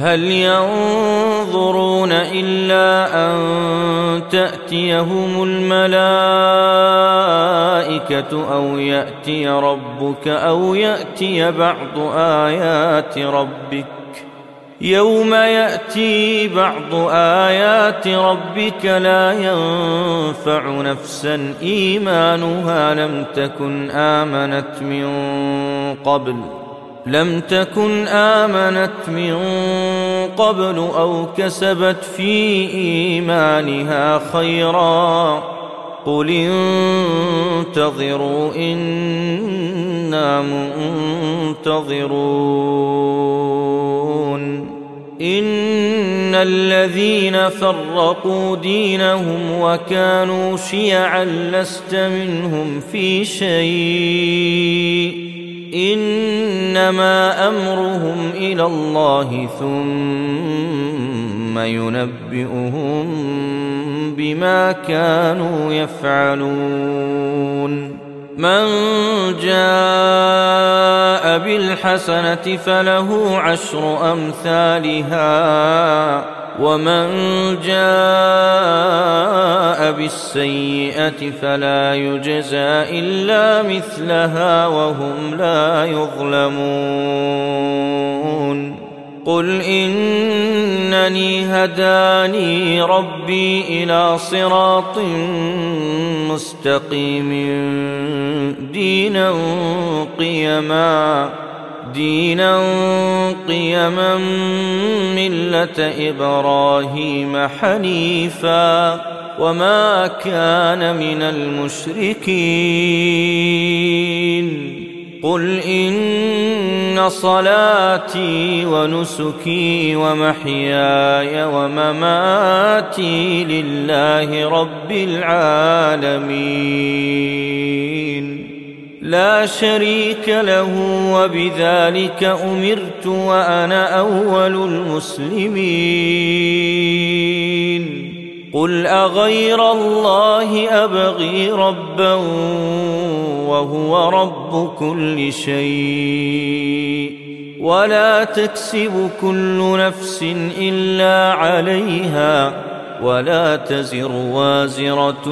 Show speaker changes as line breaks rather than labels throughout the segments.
هل ينظرون إلا أن تأتيهم الملائكة أو يأتي ربك أو يأتي بعض آيات ربك يوم يأتي بعض آيات ربك لا ينفع نفسا إيمانها لم تكن آمنت من قبل أو كسبت في إيمانها خيرا قل انتظروا إنا منتظرون إن الذين فرقوا دينهم وكانوا شيعا لست منهم في شيء إنما أمرهم إلى الله ثم ينبئهم بما كانوا يفعلون من جاء بالحسنة فله 10 أمثالها ومن جاء بالسيئة فلا يجزى إلا مثلها وهم لا يظلمون قل إنني هداني ربي إلى صراط مستقيم دينا قيما ملة إبراهيم حنيفا وما كان من المشركين قل إن صلاتي ونسكي ومحياي ومماتي لله رب العالمين لا شريك له وبذلك أمرت وأنا أول المسلمين قل أغير الله أبغي ربا وهو رب كل شيء ولا تكسب كل نفس إلا عليها ولا تزر وازرة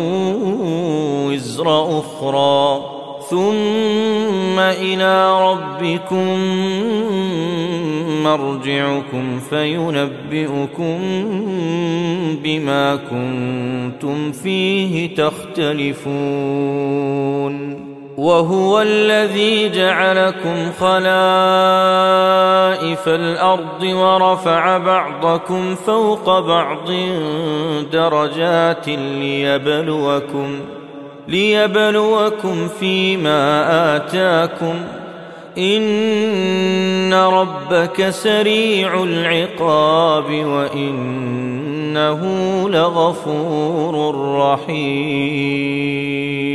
وزر أخرى ثم إلى ربكم مرجعكم فينبئكم بما كنتم فيه تختلفون وهو الذي جعلكم خلائف الأرض ورفع بعضكم فوق بعض درجات ليبلوكم فيما آتاكم إن ربك سريع العقاب وإنه لغفور رحيم